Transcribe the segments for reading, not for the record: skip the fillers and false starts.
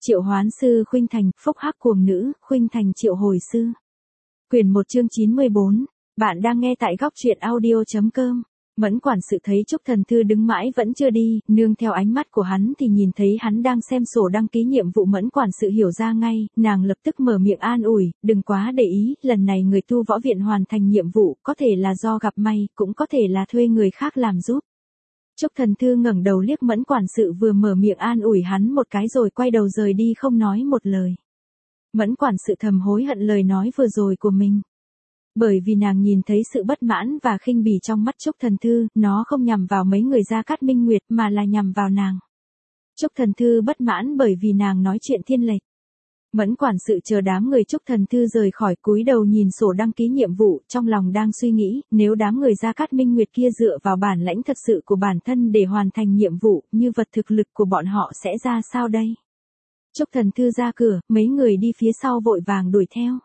Triệu hoán sư Khuynh Thành, phúc hắc cuồng nữ, Khuynh Thành triệu hồi sư. Quyển 1 chương 94. Bạn đang nghe tại góc truyện audio.com. Mẫn quản sự thấy Trúc Thần Thư đứng mãi vẫn chưa đi, nương theo ánh mắt của hắn thì nhìn thấy hắn đang xem sổ đăng ký nhiệm vụ. Mẫn quản sự hiểu ra ngay, nàng lập tức mở miệng an ủi, đừng quá để ý, lần này người tu võ viện hoàn thành nhiệm vụ, có thể là do gặp may, cũng có thể là thuê người khác làm giúp. Trúc Thần Thư ngẩng đầu liếc Mẫn quản sự vừa mở miệng an ủi hắn một cái rồi quay đầu rời đi không nói một lời. Mẫn quản sự thầm hối hận lời nói vừa rồi của mình. Bởi vì nàng nhìn thấy sự bất mãn và khinh bỉ trong mắt Trúc Thần Thư, nó không nhằm vào mấy người Gia Cát Minh Nguyệt mà là nhằm vào nàng. Trúc Thần Thư bất mãn bởi vì nàng nói chuyện thiên lệch. Mẫn quản sự chờ đám người Trúc Thần Thư rời khỏi, cúi đầu nhìn sổ đăng ký nhiệm vụ, trong lòng đang suy nghĩ, nếu đám người Gia Cát Minh Nguyệt kia dựa vào bản lãnh thật sự của bản thân để hoàn thành nhiệm vụ, như vật thực lực của bọn họ sẽ ra sao đây? Trúc Thần Thư ra cửa, mấy người đi phía sau vội vàng đuổi theo.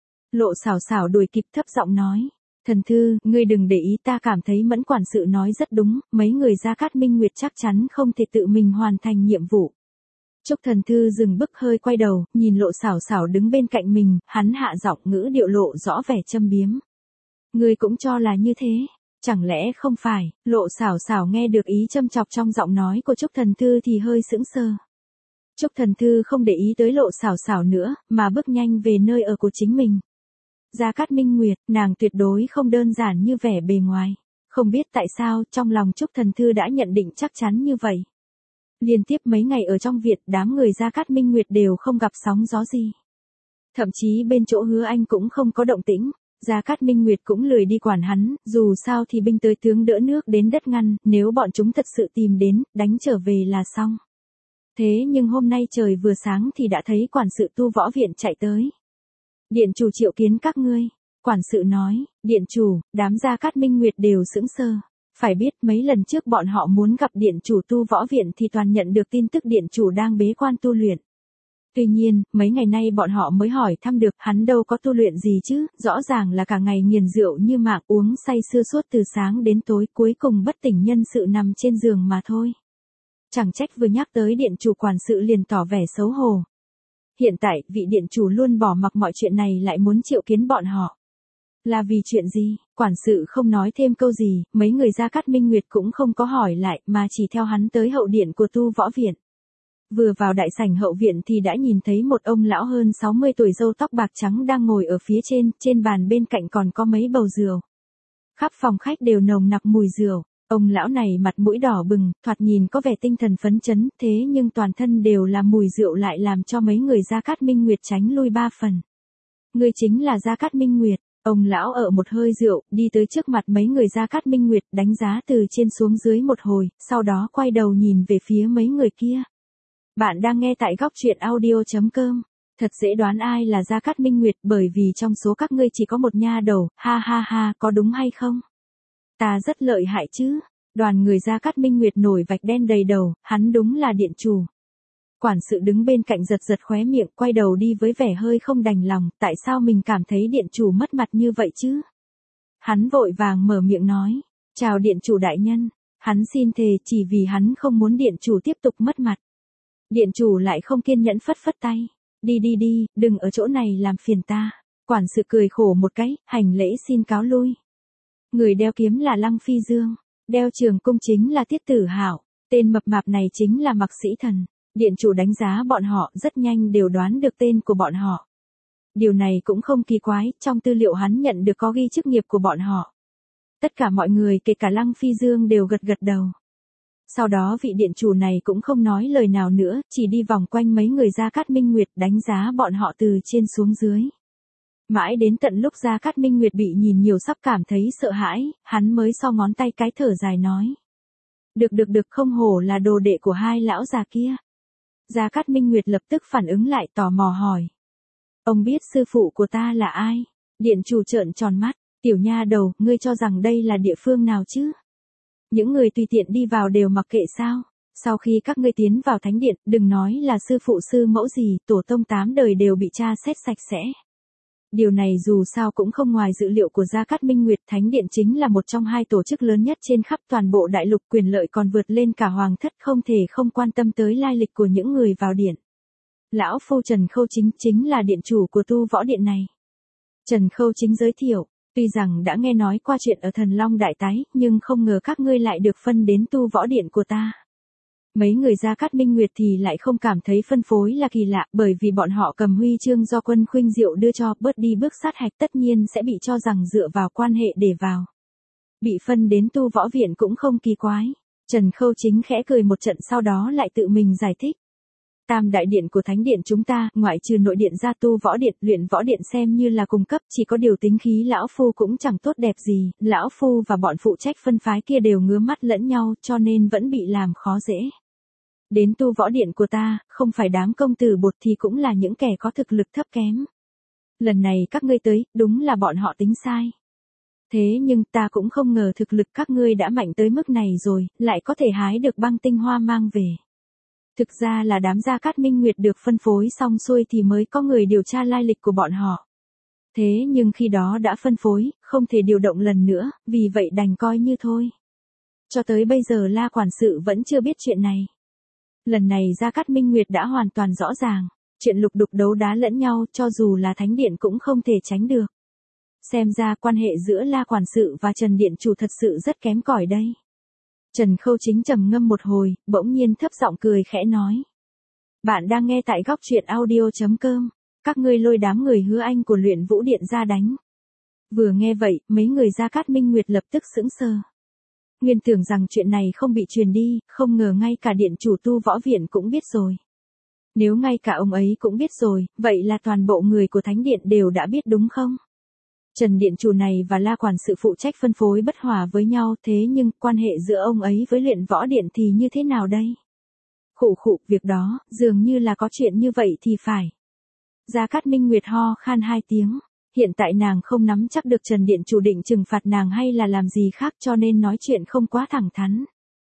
Lộ Xảo Xảo đuổi kịp thấp giọng nói, Thần Thư, ngươi đừng để ý, ta cảm thấy Mẫn quản sự nói rất đúng, mấy người Gia Cát Minh Nguyệt chắc chắn không thể tự mình hoàn thành nhiệm vụ. Trúc Thần Thư dừng bước hơi quay đầu, nhìn Lộ Xảo Xảo đứng bên cạnh mình, hắn hạ giọng ngữ điệu lộ rõ vẻ châm biếm. Ngươi cũng cho là như thế, chẳng lẽ không phải? Lộ Xảo Xảo nghe được ý châm chọc trong giọng nói của Trúc Thần Thư thì hơi sững sờ. Trúc Thần Thư không để ý tới Lộ Xảo Xảo nữa, mà bước nhanh về nơi ở của chính mình. Gia Cát Minh Nguyệt, nàng tuyệt đối không đơn giản như vẻ bề ngoài. Không biết tại sao, trong lòng Trúc Thần Thư đã nhận định chắc chắn như vậy. Liên tiếp mấy ngày ở trong viện, đám người Gia Cát Minh Nguyệt đều không gặp sóng gió gì. Thậm chí bên chỗ Hứa Anh cũng không có động tĩnh, Gia Cát Minh Nguyệt cũng lười đi quản hắn, dù sao thì binh tới tướng đỡ nước đến đất ngăn, nếu bọn chúng thật sự tìm đến, đánh trở về là xong. Thế nhưng hôm nay trời vừa sáng thì đã thấy quản sự tu võ viện chạy tới. Điện chủ triệu kiến các ngươi, quản sự nói, điện chủ, đám Gia Cát Minh Nguyệt đều sững sờ. Phải biết mấy lần trước bọn họ muốn gặp điện chủ tu võ viện thì toàn nhận được tin tức điện chủ đang bế quan tu luyện. Tuy nhiên, mấy ngày nay bọn họ mới hỏi thăm được hắn đâu có tu luyện gì chứ, rõ ràng là cả ngày nghiền rượu như mạng uống say sưa suốt từ sáng đến tối cuối cùng bất tỉnh nhân sự nằm trên giường mà thôi. Chẳng trách vừa nhắc tới điện chủ quản sự liền tỏ vẻ xấu hổ. Hiện tại, vị điện chủ luôn bỏ mặc mọi chuyện này lại muốn triệu kiến bọn họ. Là vì chuyện gì? Quản sự không nói thêm câu gì, mấy người Gia Cát Minh Nguyệt cũng không có hỏi lại mà chỉ theo hắn tới hậu điện của tu võ viện. Vừa vào đại sảnh hậu viện thì đã nhìn thấy một ông lão hơn 60 tuổi râu tóc bạc trắng đang ngồi ở phía trên bàn bên cạnh còn có mấy bầu rượu. Khắp phòng khách đều nồng nặc mùi rượu. Ông lão này mặt mũi đỏ bừng, thoạt nhìn có vẻ tinh thần phấn chấn, thế nhưng toàn thân đều là mùi rượu lại làm cho mấy người Gia Cát Minh Nguyệt tránh lui 3 phần. Ngươi chính là Gia Cát Minh Nguyệt. Ông lão ở một hơi rượu, đi tới trước mặt mấy người Gia Cát Minh Nguyệt, đánh giá từ trên xuống dưới một hồi, sau đó quay đầu nhìn về phía mấy người kia. Bạn đang nghe tại góc truyện audio.com. Thật dễ đoán ai là Gia Cát Minh Nguyệt bởi vì trong số các ngươi chỉ có một nha đầu, ha ha ha, có đúng hay không? Ta rất lợi hại chứ. Đoàn người Gia Cát Minh Nguyệt nổi vạch đen đầy đầu, hắn đúng là điện chủ. Quản sự đứng bên cạnh giật giật khóe miệng, quay đầu đi với vẻ hơi không đành lòng, tại sao mình cảm thấy điện chủ mất mặt như vậy chứ? Hắn vội vàng mở miệng nói, chào điện chủ đại nhân, hắn xin thề chỉ vì hắn không muốn điện chủ tiếp tục mất mặt. Điện chủ lại không kiên nhẫn phất phất tay, đi, đừng ở chỗ này làm phiền ta. Quản sự cười khổ một cái, hành lễ xin cáo lui. Người đeo kiếm là Lăng Phi Dương, đeo trường cung chính là Tiết Tử Hạo, tên mập mạp này chính là Mặc Sĩ Thần. Điện chủ đánh giá bọn họ rất nhanh đều đoán được tên của bọn họ. Điều này cũng không kỳ quái, trong tư liệu hắn nhận được có ghi chức nghiệp của bọn họ. Tất cả mọi người kể cả Lăng Phi Dương đều gật gật đầu. Sau đó vị điện chủ này cũng không nói lời nào nữa, chỉ đi vòng quanh mấy người Gia Cát Minh Nguyệt đánh giá bọn họ từ trên xuống dưới. Mãi đến tận lúc Gia Cát Minh Nguyệt bị nhìn nhiều sắp cảm thấy sợ hãi, hắn mới so ngón tay cái thở dài nói. Được, không hổ là đồ đệ của hai lão già kia. Gia Cát Minh Nguyệt lập tức phản ứng lại tò mò hỏi. Ông biết sư phụ của ta là ai? Điện chủ trợn tròn mắt, tiểu nha đầu, ngươi cho rằng đây là địa phương nào chứ? Những người tùy tiện đi vào đều mặc kệ sao? Sau khi các ngươi tiến vào thánh điện, đừng nói là sư phụ sư mẫu gì, tổ tông 8 đời đều bị tra xét sạch sẽ. Điều này dù sao cũng không ngoài dự liệu của Gia Cát Minh Nguyệt, Thánh Điện chính là một trong hai tổ chức lớn nhất trên khắp toàn bộ đại lục, quyền lợi còn vượt lên cả hoàng thất, không thể không quan tâm tới lai lịch của những người vào điện. Lão phu Trần Khâu Chính chính là điện chủ của tu võ điện này. Trần Khâu Chính giới thiệu, tuy rằng đã nghe nói qua chuyện ở Thần Long Đại Tái, nhưng không ngờ các ngươi lại được phân đến tu võ điện của ta. Mấy người Gia Cát Minh Nguyệt thì lại không cảm thấy phân phối là kỳ lạ, bởi vì bọn họ cầm huy chương do Quân Khuynh Diệu đưa cho, bớt đi bước sát hạch tất nhiên sẽ bị cho rằng dựa vào quan hệ để vào. Bị phân đến tu võ viện cũng không kỳ quái. Trần Khâu Chính khẽ cười một trận sau đó lại tự mình giải thích. Tam đại điện của thánh điện chúng ta, ngoại trừ nội điện ra tu võ điện, luyện võ điện xem như là cung cấp, chỉ có điều tính khí lão phu cũng chẳng tốt đẹp gì, lão phu và bọn phụ trách phân phái kia đều ngứa mắt lẫn nhau, cho nên vẫn bị làm khó dễ. Đến tu võ điện của ta, không phải đám công tử bột thì cũng là những kẻ có thực lực thấp kém. Lần này các ngươi tới, đúng là bọn họ tính sai. Thế nhưng ta cũng không ngờ thực lực các ngươi đã mạnh tới mức này rồi, lại có thể hái được băng tinh hoa mang về. Thực ra là đám Gia Cát Minh Nguyệt được phân phối xong xuôi thì mới có người điều tra lai lịch của bọn họ. Thế nhưng khi đó đã phân phối, không thể điều động lần nữa, vì vậy đành coi như thôi. Cho tới bây giờ La quản sự vẫn chưa biết chuyện này. Lần này Gia Cát Minh Nguyệt đã hoàn toàn rõ ràng, chuyện lục đục đấu đá lẫn nhau cho dù là thánh điện cũng không thể tránh được. Xem ra quan hệ giữa La quản sự và Trần điện chủ thật sự rất kém cỏi đây. Trần Khâu Chính trầm ngâm một hồi, bỗng nhiên thấp giọng cười khẽ nói. Bạn đang nghe tại góc truyện audio.com, các ngươi lôi đám người Hứa Anh của luyện vũ điện ra đánh. Vừa nghe vậy, mấy người Gia Cát Minh Nguyệt lập tức sững sờ. Nguyên tưởng rằng chuyện này không bị truyền đi, không ngờ ngay cả điện chủ tu võ viện cũng biết rồi. Nếu ngay cả ông ấy cũng biết rồi, vậy là toàn bộ người của thánh điện đều đã biết đúng không? Trần điện chủ này và La quản sự phụ trách phân phối bất hòa với nhau, thế nhưng quan hệ giữa ông ấy với luyện võ điện thì như thế nào đây? Khụ khụ, việc đó, dường như là có chuyện như vậy thì phải. Gia Cát Minh Nguyệt ho khan 2 tiếng. Hiện tại nàng không nắm chắc được Trần điện chủ định trừng phạt nàng hay là làm gì khác cho nên nói chuyện không quá thẳng thắn.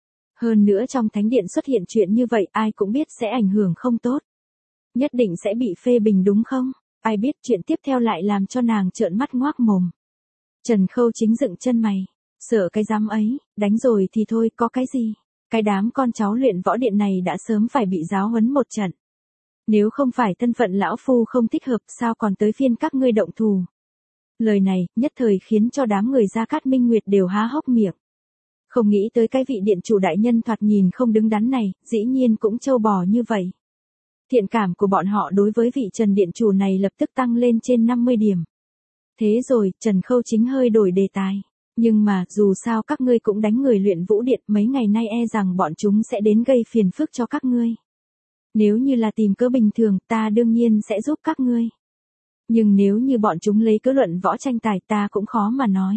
Hơn nữa trong thánh điện xuất hiện chuyện như vậy ai cũng biết sẽ ảnh hưởng không tốt. Nhất định sẽ bị phê bình đúng không? Ai biết chuyện tiếp theo lại làm cho nàng trợn mắt ngoác mồm. Trần Khâu Chính dựng chân mày. Sợ cái dám ấy, đánh rồi thì thôi có cái gì. Cái đám con cháu luyện võ điện này đã sớm phải bị giáo huấn một trận. Nếu không phải thân phận lão phu không thích hợp sao còn tới phiên các ngươi động thủ. Lời này nhất thời khiến cho đám người Gia Cát Minh Nguyệt đều há hốc miệng. Không nghĩ tới cái vị điện chủ đại nhân thoạt nhìn không đứng đắn này, dĩ nhiên cũng trâu bò như vậy. Thiện cảm của bọn họ đối với vị Trần điện chủ này lập tức tăng lên trên 50 điểm. Thế rồi, Trần Khâu Chính hơi đổi đề tài. Nhưng mà, dù sao các ngươi cũng đánh người luyện vũ điện, mấy ngày nay e rằng bọn chúng sẽ đến gây phiền phức cho các ngươi. Nếu như là tìm cớ bình thường, ta đương nhiên sẽ giúp các ngươi. Nhưng nếu như bọn chúng lấy cớ luận võ tranh tài ta cũng khó mà nói.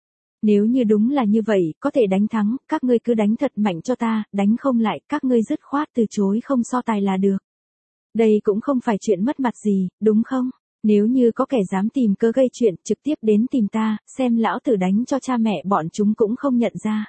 Nếu như đúng là như vậy, có thể đánh thắng, các ngươi cứ đánh thật mạnh cho ta, đánh không lại, các ngươi dứt khoát từ chối không so tài là được. Đây cũng không phải chuyện mất mặt gì, đúng không? Nếu như có kẻ dám tìm cớ gây chuyện, trực tiếp đến tìm ta, xem lão tử đánh cho cha mẹ bọn chúng cũng không nhận ra.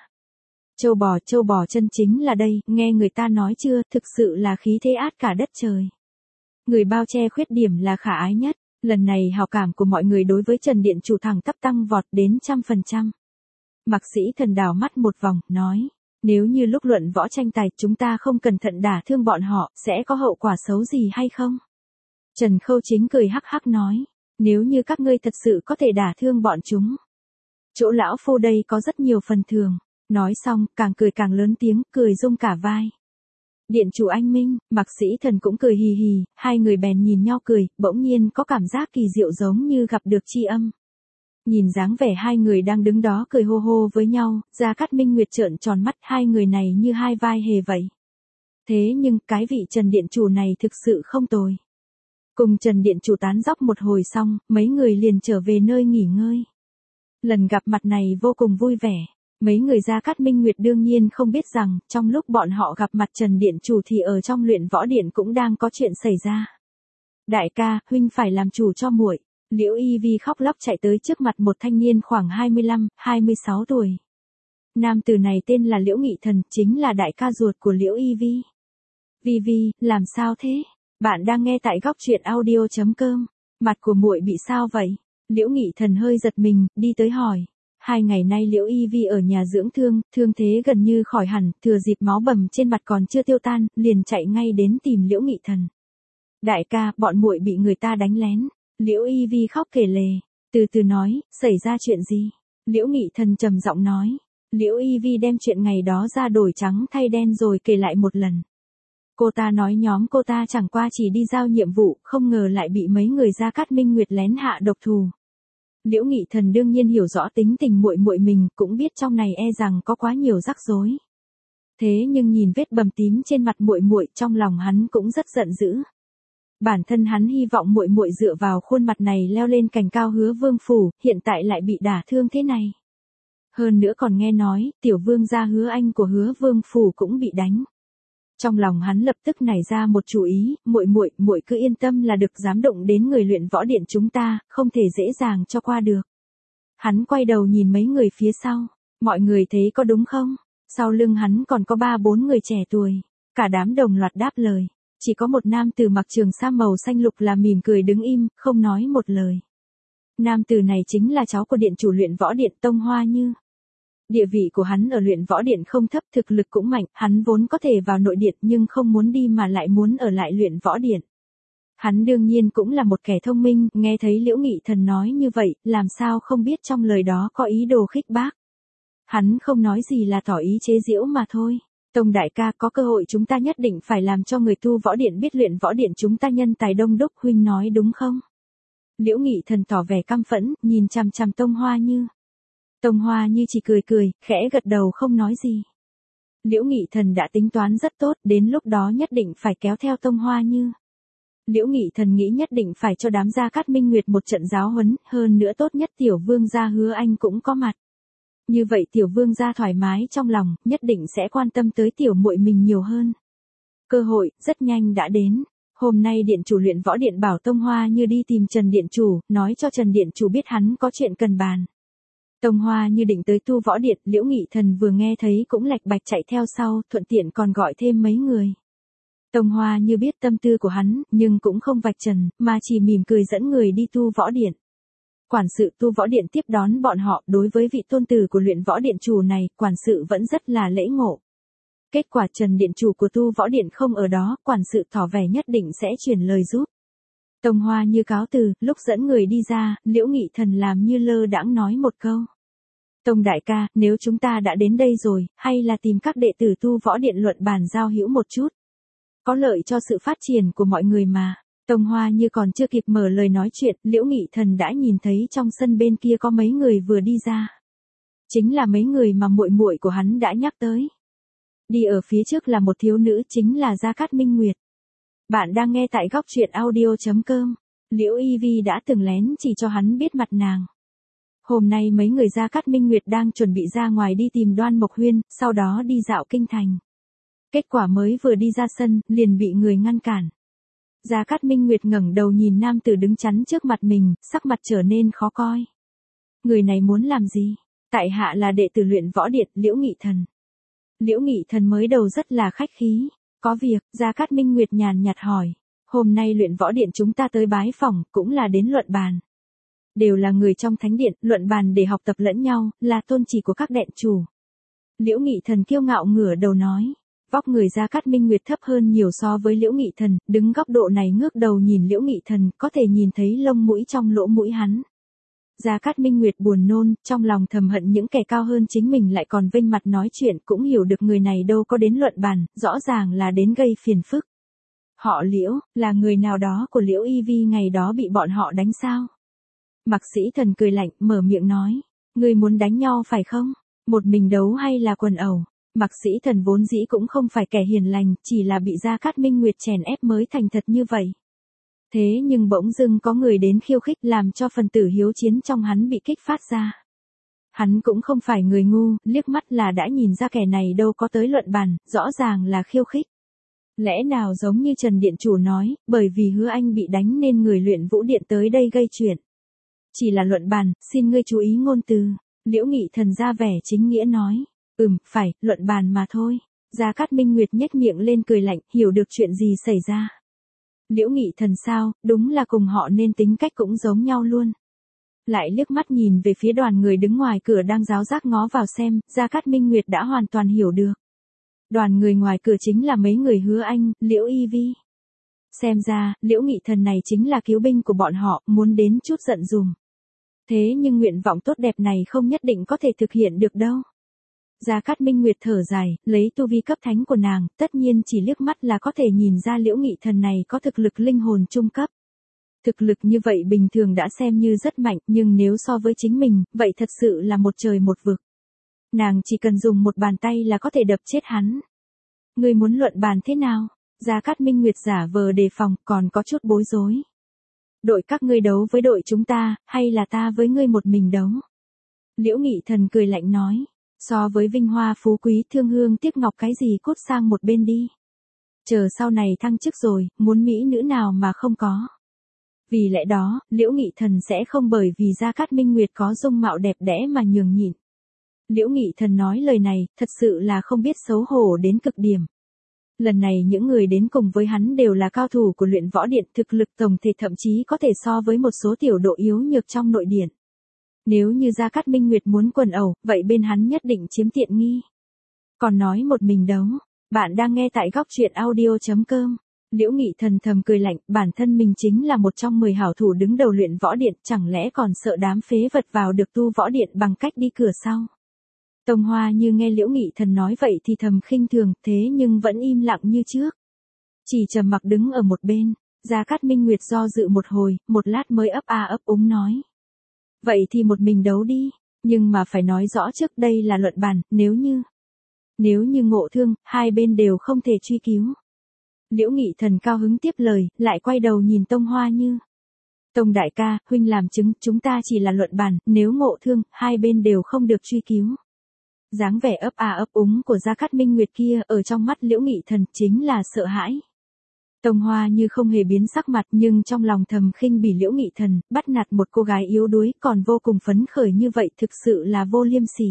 Châu bò chân chính là đây, nghe người ta nói chưa, thực sự là khí thế át cả đất trời. Người bao che khuyết điểm là khả ái nhất, lần này hào cảm của mọi người đối với Trần điện chủ thẳng tắp tăng vọt đến 100%. Mạc Sĩ Thần đảo mắt một vòng, nói, nếu như lúc luận võ tranh tài chúng ta không cẩn thận đả thương bọn họ, sẽ có hậu quả xấu gì hay không? Trần Khâu Chính cười hắc hắc nói, nếu như các ngươi thật sự có thể đả thương bọn chúng. Chỗ lão phu đây có rất nhiều phần thưởng. Nói xong, càng cười càng lớn tiếng, cười rung cả vai. Điện chủ anh Minh, Mạc Sĩ Thần cũng cười hì hì, hai người bèn nhìn nhau cười, bỗng nhiên có cảm giác kỳ diệu giống như gặp được tri âm. Nhìn dáng vẻ hai người đang đứng đó cười hô hô với nhau, Gia Cát Minh Nguyệt trợn tròn mắt, hai người này như hai vai hề vậy. Thế nhưng cái vị Trần điện chủ này thực sự không tồi. Cùng Trần điện chủ tán dóc một hồi xong, mấy người liền trở về nơi nghỉ ngơi. Lần gặp mặt này vô cùng vui vẻ. Mấy người Gia Cát Minh Nguyệt đương nhiên không biết rằng, trong lúc bọn họ gặp mặt Trần điện chủ thì ở trong luyện võ điện cũng đang có chuyện xảy ra. Đại ca, huynh phải làm chủ cho muội. Liễu Y Vi khóc lóc chạy tới trước mặt một thanh niên khoảng 25, 26 tuổi. Nam tử này tên là Liễu Nghị Thần, chính là đại ca ruột của Liễu Y Vi. Vi Vi, làm sao thế? Bạn đang nghe tại góc truyện audio.com. Mặt của muội bị sao vậy? Liễu Nghị Thần hơi giật mình, đi tới hỏi. 2 ngày nay Liễu Y Vi ở nhà dưỡng thương, thương thế gần như khỏi hẳn, thừa dịp máu bầm trên mặt còn chưa tiêu tan, liền chạy ngay đến tìm Liễu Nghị Thần. Đại ca, bọn muội bị người ta đánh lén. Liễu Y Vi khóc kể lể, từ từ nói, xảy ra chuyện gì? Liễu Nghị Thần trầm giọng nói. Liễu Y Vi đem chuyện ngày đó ra đổi trắng thay đen rồi kể lại một lần. Cô ta nói nhóm cô ta chẳng qua chỉ đi giao nhiệm vụ, không ngờ lại bị mấy người Gia Cát Minh Nguyệt lén hạ độc thủ. Liễu Nghị Thần đương nhiên hiểu rõ tính tình muội muội mình, cũng biết trong này e rằng có quá nhiều rắc rối. Thế nhưng nhìn vết bầm tím trên mặt muội muội, trong lòng hắn cũng rất giận dữ. Bản thân hắn hy vọng muội muội dựa vào khuôn mặt này leo lên cành cao Hứa Vương phủ, hiện tại lại bị đả thương thế này. Hơn nữa còn nghe nói, tiểu vương gia Hứa Anh của Hứa Vương phủ cũng bị đánh. Trong lòng hắn lập tức nảy ra một chủ ý, muội cứ yên tâm là được, dám động đến người luyện võ điện chúng ta, không thể dễ dàng cho qua được. Hắn quay đầu nhìn mấy người phía sau, mọi người thấy có đúng không? Sau lưng hắn còn có 3-4 người trẻ tuổi, cả đám đồng loạt đáp lời. Chỉ có một nam tử mặc trường sa màu xanh lục là mỉm cười đứng im, không nói một lời. Nam tử này chính là cháu của điện chủ luyện võ điện Tông Hoa Như. Địa vị của hắn ở luyện võ điện không thấp, thực lực cũng mạnh, hắn vốn có thể vào nội điện nhưng không muốn đi mà lại muốn ở lại luyện võ điện. Hắn đương nhiên cũng là một kẻ thông minh, nghe thấy Liễu Nghị Thần nói như vậy, làm sao không biết trong lời đó có ý đồ khích bác. Hắn không nói gì là tỏ ý chế giễu mà thôi. Tông đại ca, có cơ hội chúng ta nhất định phải làm cho người tu võ điện biết luyện võ điện chúng ta nhân tài đông đúc, huynh nói đúng không? Liễu Nghị Thần tỏ vẻ căm phẫn, nhìn chằm chằm Tông Hoa Như. Tông Hoa Như chỉ cười cười, khẽ gật đầu không nói gì. Liễu Nghị Thần đã tính toán rất tốt, đến lúc đó nhất định phải kéo theo Tông Hoa Như. Liễu Nghị Thần nghĩ nhất định phải cho đám Gia Cát Minh Nguyệt một trận giáo huấn, hơn nữa tốt nhất tiểu vương gia Hứa Anh cũng có mặt. Như vậy tiểu vương gia thoải mái trong lòng, nhất định sẽ quan tâm tới tiểu muội mình nhiều hơn. Cơ hội, rất nhanh đã đến. Hôm nay điện chủ luyện võ điện bảo Tông Hoa Như đi tìm Trần điện chủ, nói cho Trần điện chủ biết hắn có chuyện cần bàn. Tông Hoa Như định tới tu võ điện, Liễu Nghị Thần vừa nghe thấy cũng lạch bạch chạy theo sau, thuận tiện còn gọi thêm mấy người. Tông Hoa Như biết tâm tư của hắn, nhưng cũng không vạch trần, mà chỉ mỉm cười dẫn người đi tu võ điện. Quản sự tu võ điện tiếp đón bọn họ, đối với vị tôn tử của luyện võ điện chủ này, quản sự vẫn rất là lễ ngộ. Kết quả Trần điện chủ của tu võ điện không ở đó, quản sự tỏ vẻ nhất định sẽ truyền lời giúp. Tông Hoa Như cáo từ, lúc dẫn người đi ra, Liễu Nghị Thần làm như lơ đãng nói một câu. Tông đại ca, nếu chúng ta đã đến đây rồi, hay là tìm các đệ tử tu võ điện luận bàn giao hữu một chút. Có lợi cho sự phát triển của mọi người mà. Tông Hoa Như còn chưa kịp mở lời nói chuyện, Liễu Nghị Thần đã nhìn thấy trong sân bên kia có mấy người vừa đi ra. Chính là mấy người mà muội muội của hắn đã nhắc tới. Đi ở phía trước là một thiếu nữ, chính là Gia Cát Minh Nguyệt. Bạn đang nghe tại góc truyện audio.com. Liễu Y Vi đã từng lén chỉ cho hắn biết mặt nàng. Hôm nay mấy người Gia Cát Minh Nguyệt đang chuẩn bị ra ngoài đi tìm Đoan Mộc Huyên, sau đó đi dạo kinh thành. Kết quả mới vừa đi ra sân, liền bị người ngăn cản. Gia Cát Minh Nguyệt ngẩng đầu nhìn nam tử đứng chắn trước mặt mình, sắc mặt trở nên khó coi. Người này muốn làm gì? Tại hạ là đệ tử luyện võ điện, Liễu Nghị Thần. Liễu Nghị Thần mới đầu rất là khách khí. Có việc, Gia Cát Minh Nguyệt nhàn nhạt hỏi. Hôm nay luyện võ điện chúng ta tới bái phỏng, cũng là đến luận bàn. Đều là người trong thánh điện, luận bàn để học tập lẫn nhau, là tôn chỉ của các đệ chủ. Liễu Nghị Thần kiêu ngạo ngửa đầu nói. Vóc người Gia Cát Minh Nguyệt thấp hơn nhiều so với Liễu Nghị Thần, đứng góc độ này ngước đầu nhìn Liễu Nghị Thần, có thể nhìn thấy lông mũi trong lỗ mũi hắn. Gia Cát Minh Nguyệt buồn nôn, trong lòng thầm hận những kẻ cao hơn chính mình lại còn vênh mặt nói chuyện, cũng hiểu được người này đâu có đến luận bàn, rõ ràng là đến gây phiền phức. Họ Liễu, là người nào đó của Liễu Y Vi ngày đó bị bọn họ đánh sao? Mạc Sĩ Thần cười lạnh, mở miệng nói. Ngươi muốn đánh nhau phải không? Một mình đấu hay là quần ẩu? Mạc Sĩ Thần vốn dĩ cũng không phải kẻ hiền lành, chỉ là bị Gia Cát Minh Nguyệt chèn ép mới thành thật như vậy. Thế nhưng bỗng dưng có người đến khiêu khích làm cho phần tử hiếu chiến trong hắn bị kích phát ra. Hắn cũng không phải người ngu, liếc mắt là đã nhìn ra kẻ này đâu có tới luận bàn, rõ ràng là khiêu khích. Lẽ nào giống như Trần Điện Chủ nói, bởi vì Hứa Anh bị đánh nên người luyện vũ điện tới đây gây chuyện. Chỉ là luận bàn, xin ngươi chú ý ngôn từ. Liễu Nghị Thần ra vẻ chính nghĩa nói. Phải, luận bàn mà thôi. Gia Cát Minh Nguyệt nhếch miệng lên cười lạnh, hiểu được chuyện gì xảy ra. Liễu Nghị Thần sao, đúng là cùng họ nên tính cách cũng giống nhau luôn. Lại liếc mắt nhìn về phía đoàn người đứng ngoài cửa đang ráo rác ngó vào xem, Gia Cát Minh Nguyệt đã hoàn toàn hiểu được. Đoàn người ngoài cửa chính là mấy người Hứa Anh, Liễu Y Vi. Xem ra, Liễu Nghị Thần này chính là cứu binh của bọn họ, muốn đến chút giận dùm. Thế nhưng nguyện vọng tốt đẹp này không nhất định có thể thực hiện được đâu. Gia Cát Minh Nguyệt thở dài, lấy tu vi cấp thánh của nàng, tất nhiên chỉ liếc mắt là có thể nhìn ra Liễu Nghị Thần này có thực lực linh hồn trung cấp. Thực lực như vậy bình thường đã xem như rất mạnh, nhưng nếu so với chính mình, vậy thật sự là một trời một vực. Nàng chỉ cần dùng một bàn tay là có thể đập chết hắn. Ngươi muốn luận bàn thế nào? Gia Cát Minh Nguyệt giả vờ đề phòng, còn có chút bối rối. Đội các ngươi đấu với đội chúng ta, hay là ta với ngươi một mình đấu? Liễu Nghị Thần cười lạnh nói. So với vinh hoa phú quý thương hương tiếc ngọc cái gì cút sang một bên đi. Chờ sau này thăng chức rồi, muốn mỹ nữ nào mà không có. Vì lẽ đó, Liễu Nghị Thần sẽ không bởi vì Gia Cát Minh Nguyệt có dung mạo đẹp đẽ mà nhường nhịn. Liễu Nghị Thần nói lời này, thật sự là không biết xấu hổ đến cực điểm. Lần này những người đến cùng với hắn đều là cao thủ của luyện võ điện, thực lực tổng thể thậm chí có thể so với một số tiểu độ yếu nhược trong nội điện. Nếu như Gia Cát Minh Nguyệt muốn quần ẩu, vậy bên hắn nhất định chiếm tiện nghi. Còn nói một mình đấu, bạn đang nghe tại góc truyện audio.com. Liễu Nghị Thần thầm cười lạnh, bản thân mình chính là một trong 10 hảo thủ đứng đầu luyện võ điện, chẳng lẽ còn sợ đám phế vật vào được tu võ điện bằng cách đi cửa sau. Tông Hoa Như nghe Liễu Nghị Thần nói vậy thì thầm khinh thường, thế nhưng vẫn im lặng như trước. Chỉ trầm mặc đứng ở một bên, Gia Cát Minh Nguyệt do dự một hồi, một lát mới ấp a ấp úng nói. Vậy thì một mình đấu đi, nhưng mà phải nói rõ trước đây là luận bàn, nếu như ngộ thương, hai bên đều không thể truy cứu. Liễu Nghị Thần cao hứng tiếp lời, lại quay đầu nhìn Tông Hoa Như. Tông đại ca, huynh làm chứng, chúng ta chỉ là luận bàn, nếu ngộ thương, hai bên đều không được truy cứu. Dáng vẻ ấp a ấp úng của Gia Cát Minh Nguyệt kia ở trong mắt Liễu Nghị Thần chính là sợ hãi. Tông Hoa Như không hề biến sắc mặt nhưng trong lòng thầm khinh bỉ Liễu Nghị Thần, bắt nạt một cô gái yếu đuối còn vô cùng phấn khởi như vậy thực sự là vô liêm sỉ.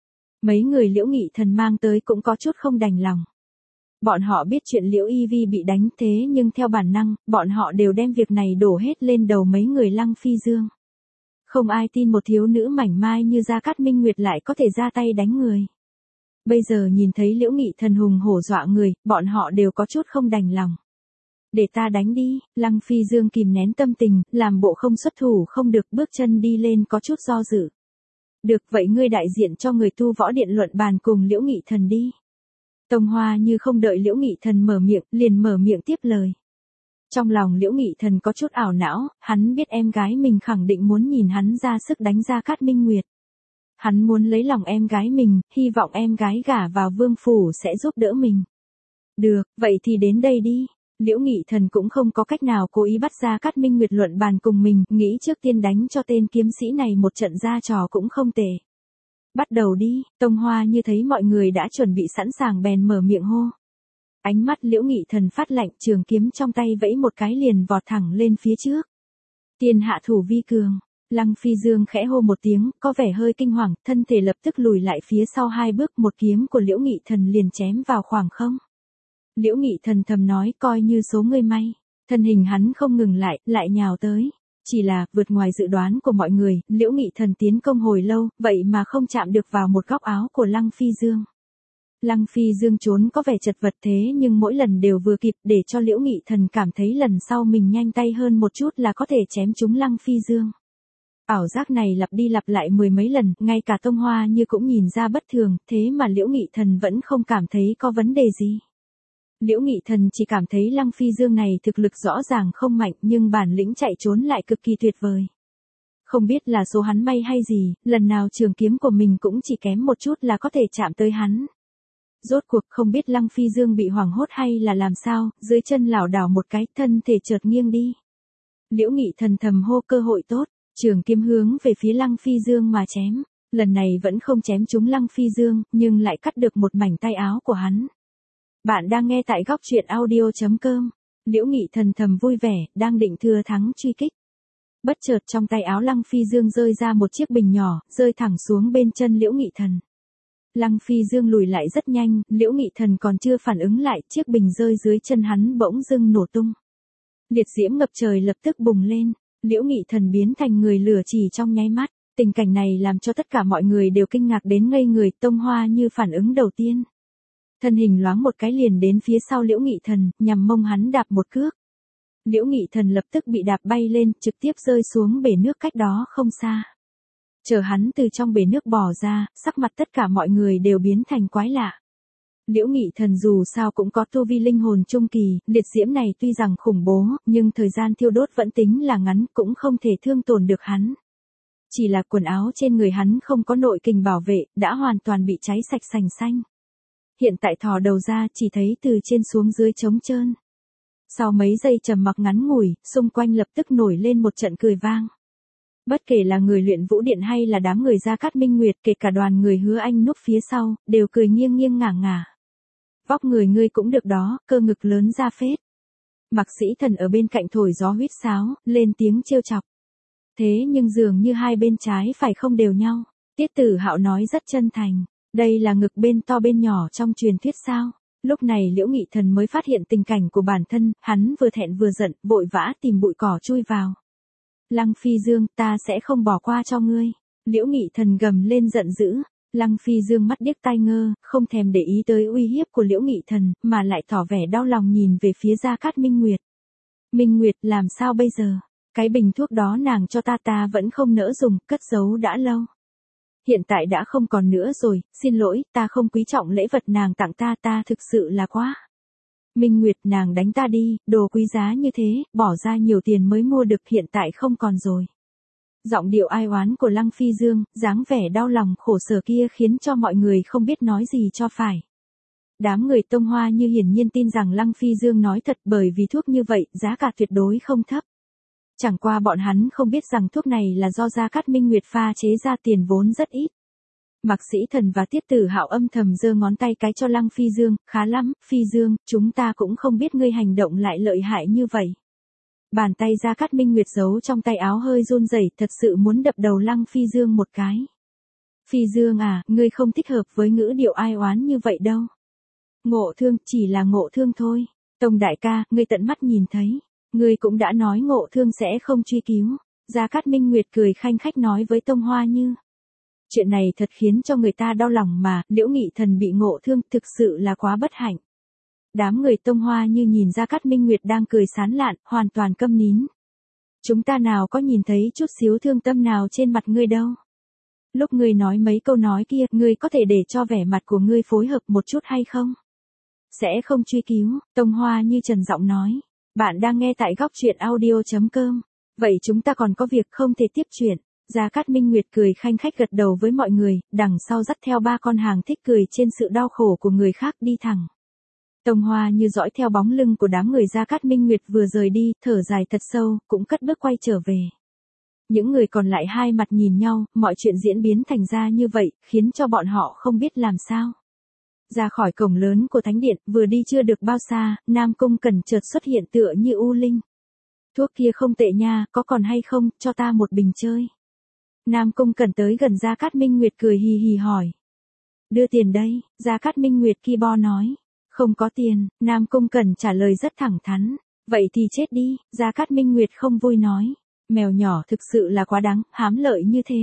Mấy người Liễu Nghị Thần mang tới cũng có chút không đành lòng. Bọn họ biết chuyện Liễu Y Vi bị đánh thế nhưng theo bản năng, bọn họ đều đem việc này đổ hết lên đầu mấy người Lăng Phi Dương. Không ai tin một thiếu nữ mảnh mai như Gia Cát Minh Nguyệt lại có thể ra tay đánh người. Bây giờ nhìn thấy Liễu Nghị Thần hùng hổ dọa người, bọn họ đều có chút không đành lòng. Để ta đánh đi, Lăng Phi Dương kìm nén tâm tình, làm bộ không xuất thủ không được, bước chân đi lên có chút do dự. Được vậy ngươi đại diện cho người tu võ điện luận bàn cùng Liễu Nghị Thần đi. Tông Hoa Như không đợi Liễu Nghị Thần mở miệng, liền mở miệng tiếp lời. Trong lòng Liễu Nghị Thần có chút ảo não, hắn biết em gái mình khẳng định muốn nhìn hắn ra sức đánh Gia Cát Minh Nguyệt. Hắn muốn lấy lòng em gái mình, hy vọng em gái gả vào vương phủ sẽ giúp đỡ mình. Được, vậy thì đến đây đi. Liễu Nghị Thần cũng không có cách nào cố ý bắt Gia Cát Minh Nguyệt luận bàn cùng mình, nghĩ trước tiên đánh cho tên kiếm sĩ này một trận ra trò cũng không tệ. Bắt đầu đi, Tông Hoa Như thấy mọi người đã chuẩn bị sẵn sàng bèn mở miệng hô. Ánh mắt Liễu Nghị Thần phát lạnh, trường kiếm trong tay vẫy một cái liền vọt thẳng lên phía trước. Tiên hạ thủ vi cường, Lăng Phi Dương khẽ hô một tiếng, có vẻ hơi kinh hoàng, thân thể lập tức lùi lại phía sau 2 bước, một kiếm của Liễu Nghị Thần liền chém vào khoảng không. Liễu Nghị Thần thầm nói coi như số ngươi may, thân hình hắn không ngừng lại nhào tới. Chỉ là, vượt ngoài dự đoán của mọi người, Liễu Nghị Thần tiến công hồi lâu, vậy mà không chạm được vào một góc áo của Lăng Phi Dương. Lăng Phi Dương trốn có vẻ chật vật thế nhưng mỗi lần đều vừa kịp để cho Liễu Nghị Thần cảm thấy lần sau mình nhanh tay hơn một chút là có thể chém trúng Lăng Phi Dương. Ảo giác này lặp đi lặp lại 10 mấy lần, ngay cả Tông Hoa Như cũng nhìn ra bất thường, thế mà Liễu Nghị Thần vẫn không cảm thấy có vấn đề gì. Liễu Nghị Thần chỉ cảm thấy Lăng Phi Dương này thực lực rõ ràng không mạnh nhưng bản lĩnh chạy trốn lại cực kỳ tuyệt vời. Không biết là số hắn may hay gì, lần nào trường kiếm của mình cũng chỉ kém một chút là có thể chạm tới hắn. Rốt cuộc không biết Lăng Phi Dương bị hoảng hốt hay là làm sao, dưới chân lảo đảo một cái, thân thể chợt nghiêng đi. Liễu Nghị Thần thầm hô cơ hội tốt, trường kiếm hướng về phía Lăng Phi Dương mà chém. Lần này vẫn không chém trúng Lăng Phi Dương, nhưng lại cắt được một mảnh tay áo của hắn. Bạn đang nghe tại góc truyện audio.com. Liễu Nghị Thần thầm vui vẻ, đang định thừa thắng truy kích. Bất chợt trong tay áo Lăng Phi Dương rơi ra một chiếc bình nhỏ, rơi thẳng xuống bên chân Liễu Nghị Thần. Lăng Phi Dương lùi lại rất nhanh, Liễu Nghị Thần còn chưa phản ứng lại, chiếc bình rơi dưới chân hắn bỗng dưng nổ tung. Liệt diễm ngập trời lập tức bùng lên, Liễu Nghị Thần biến thành người lửa chỉ trong nháy mắt. Tình cảnh này làm cho tất cả mọi người đều kinh ngạc đến ngây người, Tông Hoa Như phản ứng đầu tiên. Thân hình loáng một cái liền đến phía sau Liễu Nghị Thần, nhằm mông hắn đạp một cước. Liễu Nghị Thần lập tức bị đạp bay lên, trực tiếp rơi xuống bể nước cách đó không xa. Chờ hắn từ trong bể nước bò ra, sắc mặt tất cả mọi người đều biến thành quái lạ. Liễu Nghị Thần dù sao cũng có tu vi linh hồn trung kỳ, liệt diễm này tuy rằng khủng bố, nhưng thời gian thiêu đốt vẫn tính là ngắn, cũng không thể thương tổn được hắn. Chỉ là quần áo trên người hắn không có nội kình bảo vệ, đã hoàn toàn bị cháy sạch sành xanh. Hiện tại thò đầu ra chỉ thấy từ trên xuống dưới trống trơn. Sau mấy giây trầm mặc ngắn ngủi, xung quanh lập tức nổi lên một trận cười vang. Bất kể là người luyện vũ điện hay là đám người Gia Cát Minh Nguyệt, kể cả đoàn người Hứa Anh núp phía sau, đều cười nghiêng nghiêng ngả ngả. Vóc người ngươi cũng được đó, cơ ngực lớn ra phết. Mạc Sĩ Thần ở bên cạnh thổi gió huýt sáo, lên tiếng trêu chọc. Thế nhưng dường như hai bên trái phải không đều nhau. Tiết Tử Hạo nói rất chân thành. Đây là ngực bên to bên nhỏ trong truyền thuyết sao? Lúc này Liễu Nghị Thần mới phát hiện tình cảnh của bản thân, hắn vừa thẹn vừa giận, vội vã tìm bụi cỏ chui vào. Lăng Phi Dương, ta sẽ không bỏ qua cho ngươi. Liễu Nghị Thần gầm lên giận dữ. Lăng Phi Dương mắt điếc tai ngơ, không thèm để ý tới uy hiếp của Liễu Nghị Thần, mà lại tỏ vẻ đau lòng nhìn về phía Gia Cát Minh Nguyệt. Minh Nguyệt, làm sao bây giờ? Cái bình thuốc đó nàng cho ta vẫn không nỡ dùng, cất giấu đã lâu. Hiện tại đã không còn nữa rồi, xin lỗi, ta không quý trọng lễ vật nàng tặng ta thực sự là quá. Minh Nguyệt, nàng đánh ta đi, đồ quý giá như thế, bỏ ra nhiều tiền mới mua được, hiện tại không còn rồi. Giọng điệu ai oán của Lăng Phi Dương, dáng vẻ đau lòng khổ sở kia khiến cho mọi người không biết nói gì cho phải. Đám người Tông Hoa Như hiển nhiên tin rằng Lăng Phi Dương nói thật, bởi vì thuốc như vậy, giá cả tuyệt đối không thấp. Chẳng qua bọn hắn không biết rằng thuốc này là do Gia Cát Minh Nguyệt pha chế ra, tiền vốn rất ít. Mạc Sĩ Thần và Tiết Tử Hạo âm thầm giơ ngón tay cái cho Lăng Phi Dương, khá lắm, Phi Dương, chúng ta cũng không biết ngươi hành động lại lợi hại như vậy. Bàn tay Gia Cát Minh Nguyệt giấu trong tay áo hơi run rẩy, thật sự muốn đập đầu Lăng Phi Dương một cái. Phi Dương à, ngươi không thích hợp với ngữ điệu ai oán như vậy đâu. Ngộ thương, chỉ là ngộ thương thôi. Tông đại ca, ngươi tận mắt nhìn thấy. Ngươi cũng đã nói ngộ thương sẽ không truy cứu. Gia Cát Minh Nguyệt cười khanh khách nói với Tông Hoa Như. Chuyện này thật khiến cho người ta đau lòng mà, Liễu Nghị Thần bị ngộ thương, thực sự là quá bất hạnh. Đám người Tông Hoa Như nhìn Gia Cát Minh Nguyệt đang cười sán lạn, hoàn toàn câm nín. Chúng ta nào có nhìn thấy chút xíu thương tâm nào trên mặt ngươi đâu. Lúc ngươi nói mấy câu nói kia, ngươi có thể để cho vẻ mặt của ngươi phối hợp một chút hay không? Sẽ không truy cứu, Tông Hoa Như trần giọng nói. Bạn đang nghe tại góc truyện audio.com. Vậy chúng ta còn có việc không thể tiếp chuyện. Gia Cát Minh Nguyệt cười khanh khách gật đầu với mọi người, đằng sau dắt theo ba con hàng thích cười trên sự đau khổ của người khác đi thẳng. Tông Hoa Như dõi theo bóng lưng của đám người Gia Cát Minh Nguyệt vừa rời đi, thở dài thật sâu, cũng cất bước quay trở về. Những người còn lại hai mặt nhìn nhau, mọi chuyện diễn biến thành ra như vậy, khiến cho bọn họ không biết làm sao. Ra khỏi cổng lớn của thánh điện, vừa đi chưa được bao xa, Nam Cung Cẩn chợt xuất hiện tựa như u linh. Thuốc kia không tệ nha, có còn hay không, cho ta một bình chơi. Nam Cung Cẩn tới gần Gia Cát Minh Nguyệt cười hì hì hỏi. Đưa tiền đây, Gia Cát Minh Nguyệt ki bo nói. Không có tiền, Nam Cung Cẩn trả lời rất thẳng thắn. Vậy thì chết đi, Gia Cát Minh Nguyệt không vui nói. Mèo nhỏ thực sự là quá đáng, hám lợi như thế.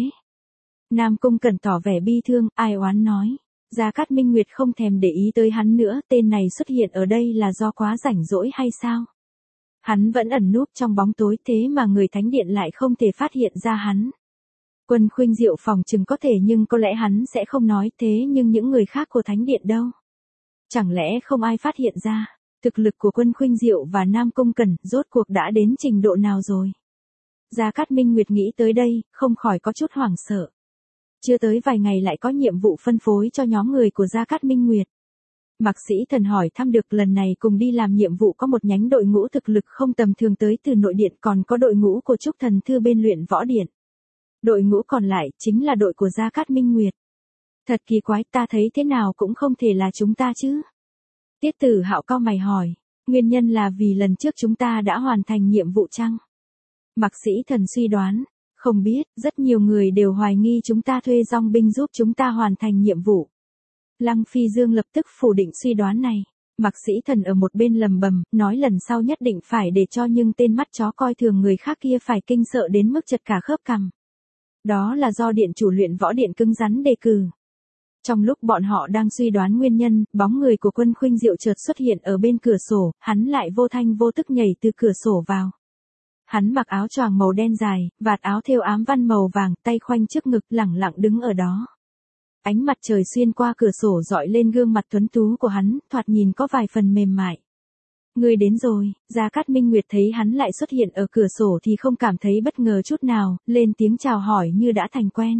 Nam Cung Cẩn tỏ vẻ bi thương, ai oán nói. Gia Cát Minh Nguyệt không thèm để ý tới hắn nữa, tên này xuất hiện ở đây là do quá rảnh rỗi hay sao? Hắn vẫn ẩn núp trong bóng tối, thế mà người thánh điện lại không thể phát hiện ra hắn. Quân Khuynh Diệu phòng chừng có thể, nhưng có lẽ hắn sẽ không nói, thế nhưng những người khác của thánh điện đâu? Chẳng lẽ không ai phát hiện ra, thực lực của Quân Khuynh Diệu và Nam Cung Cẩn rốt cuộc đã đến trình độ nào rồi? Gia Cát Minh Nguyệt nghĩ tới đây, không khỏi có chút hoảng sợ. Chưa tới vài ngày lại có nhiệm vụ phân phối cho nhóm người của Gia Cát Minh Nguyệt. Mạc Sĩ Thần hỏi thăm được lần này cùng đi làm nhiệm vụ có một nhánh đội ngũ thực lực không tầm thường tới từ nội điện, còn có đội ngũ của Trúc Thần Thư bên luyện võ điện. Đội ngũ còn lại chính là đội của Gia Cát Minh Nguyệt. Thật kỳ quái, ta thấy thế nào cũng không thể là chúng ta chứ. Tiết Tử Hạo cau mày hỏi, nguyên nhân là vì lần trước chúng ta đã hoàn thành nhiệm vụ chăng? Mạc Sĩ Thần suy đoán, không biết, rất nhiều người đều hoài nghi chúng ta thuê dòng binh giúp chúng ta hoàn thành nhiệm vụ. Lăng Phi Dương lập tức phủ định suy đoán này. Mạc Sĩ Thần ở một bên lầm bầm, nói lần sau nhất định phải để cho nhưng tên mắt chó coi thường người khác kia phải kinh sợ đến mức chật cả khớp cằm. Đó là do điện chủ luyện võ điện cứng rắn đề cử. Trong lúc bọn họ đang suy đoán nguyên nhân, bóng người của Quân Khuynh Diệu chợt xuất hiện ở bên cửa sổ, hắn lại vô thanh vô tức nhảy từ cửa sổ vào. Hắn mặc áo choàng màu đen dài, vạt áo thêu ám văn màu vàng, tay khoanh trước ngực, lẳng lặng đứng ở đó. Ánh mặt trời xuyên qua cửa sổ dọi lên gương mặt tuấn tú của hắn, thoạt nhìn có vài phần mềm mại. Người đến rồi, Gia Cát Minh Nguyệt thấy hắn lại xuất hiện ở cửa sổ thì không cảm thấy bất ngờ chút nào, lên tiếng chào hỏi như đã thành quen.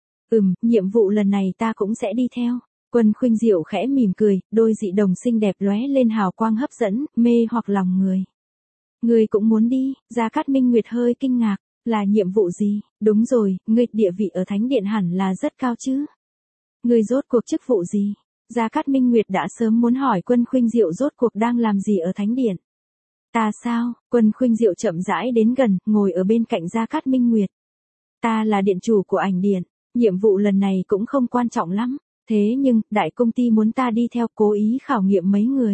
Nhiệm vụ lần này ta cũng sẽ đi theo. Quân Khuynh Diệu khẽ mỉm cười, đôi dị đồng xinh đẹp lóe lên hào quang hấp dẫn, mê hoặc lòng người. Người cũng muốn đi, Gia Cát Minh Nguyệt hơi kinh ngạc, là nhiệm vụ gì? Đúng rồi, ngươi địa vị ở Thánh Điện hẳn là rất cao chứ. Ngươi rốt cuộc chức vụ gì? Gia Cát Minh Nguyệt đã sớm muốn hỏi Quân Khuynh Diệu rốt cuộc đang làm gì ở Thánh Điện. Ta sao? Quân Khuynh Diệu chậm rãi đến gần, ngồi ở bên cạnh Gia Cát Minh Nguyệt. Ta là điện chủ của ảnh điện, nhiệm vụ lần này cũng không quan trọng lắm, thế nhưng, đại công ty muốn ta đi theo cố ý khảo nghiệm mấy người.